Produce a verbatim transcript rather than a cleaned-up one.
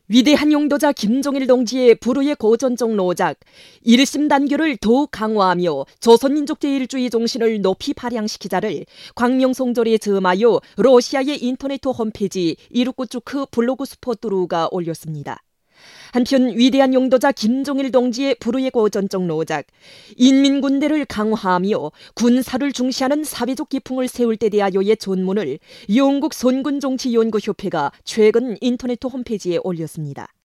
위대한 용도자 김종일 동지의 불후의 고전적 노작, 일심 단결을 더욱 강화하며 조선민족 제일주의 정신을 높이 발扬시키자를 광명송절에 점하여 러시아의 인터넷 홈페이지 이루쿠츠크 블로그 스포트루가 올렸습니다. 한편 위대한 용도자 김종일 동지의 불후의 고전적 노작, 인민군대를 강화하며 군사를 중시하는 사회적 기풍을 세울 때 대하여의 전문을 영국 선군정치연구협회가 최근 인터넷 홈페이지에 올렸습니다.